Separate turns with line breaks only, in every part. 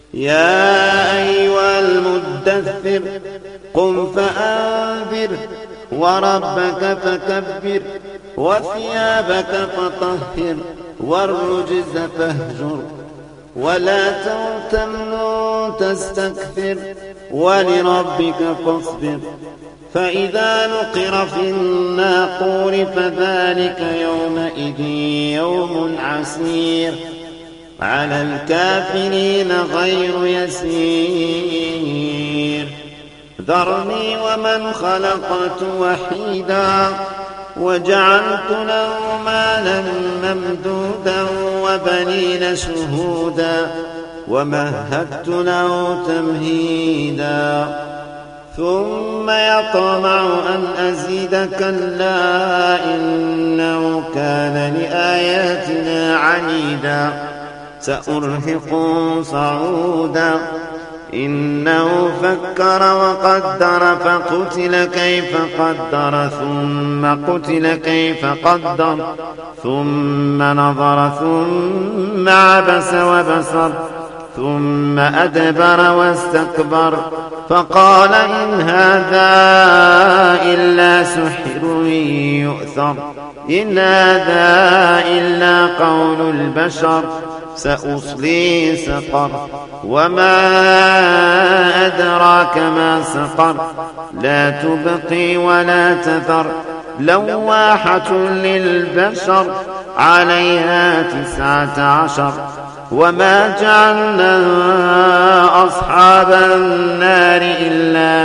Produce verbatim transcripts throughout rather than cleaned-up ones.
يا أيها المدثر قم فأنذر وربك فكبر وثيابك فطهر والرجز فاهجر ولا تمنن تستكثر ولربك فاصبر فإذا نقر في الناقور فذلك يومئذ يوم عسير على الكافرين غير يسير ذرني ومن خلقت وحيدا وجعلت له مالا ممدودا وبنين شهودا ومهدت له تمهيدا ثم يطمع أن أزيد كلا إنه كان لآياتنا عنيدا سأرهقه صعودا إنه فكر وقدر فقتل كيف قدر ثم قتل كيف قدر ثم نظر ثم عبس وبصر ثم أدبر واستكبر فقال إن هذا إلا سحر يؤثر إن هذا إلا قول البشر سأصليه سقر وما أدراك ما سقر لا تبقي ولا تذر لواحة للبشر عليها تسعة عشر وما جعلنا أصحاب النار إلا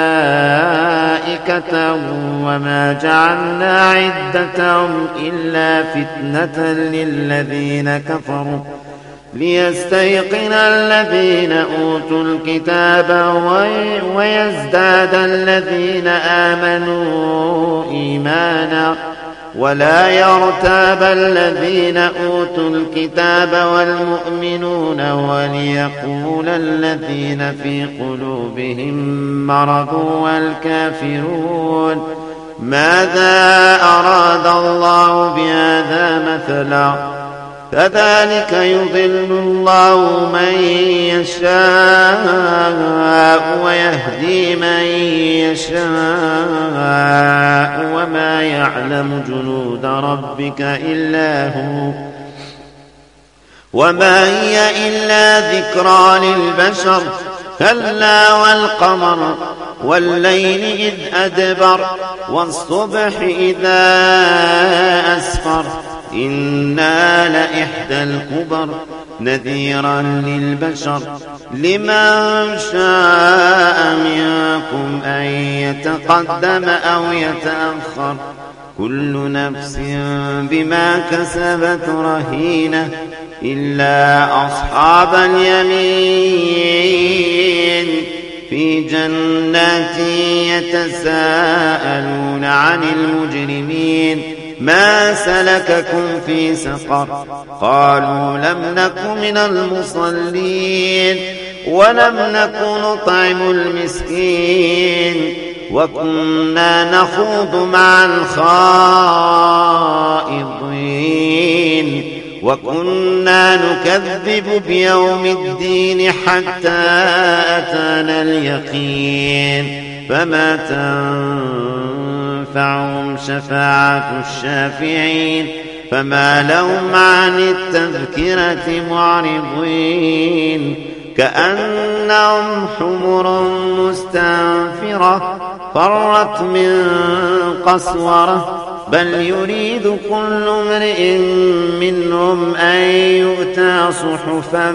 ملائكة وما جعلنا عدتهم إلا فتنة للذين كفروا ليستيقن الذين أوتوا الكتاب ويزداد الذين آمنوا إيمانا ولا يرتاب الذين أوتوا الكتاب والمؤمنون وليقول الذين في قلوبهم مرض والكافرون ماذا أراد الله بهذا مثلا كذلك يضل الله من يشاء ويهدي من يشاء وما يعلم جنود ربك إلا هو وما هي إلا ذكرى للبشر كلا والقمر والليل إذ أدبر والصبح إذا أسفر إنا لإحدى الكبر نذيرا للبشر لمن شاء منكم أن يتقدم أو يتأخر كل نفس بما كسبت رهينة إلا أصحاب اليمين في جنات يتساءلون عن المجرمين ما سلككم في سقر قالوا لم نك من المصلين ولم نك نطعم المسكين وكنا نخوض مع الخائضين وكنا نكذب بيوم الدين حتى أتانا اليقين فما تنفعهم شفاعة الشافعين فما لهم عن التذكرة معرضين كأنهم حمر مستنفرة فرت من قسورة بل يريد كل امرئ منهم أن يؤتى صحفا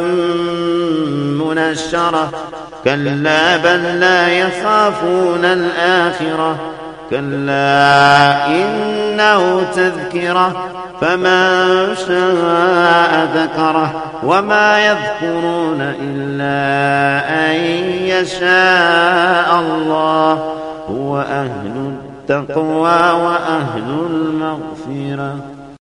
منشرة كلا بل لا يخافون الآخرة كلا إنه تذكرة فمن شاء ذكره وما يذكرون إلا أن يشاء الله هو أهل التقوى وأهل المغفرة.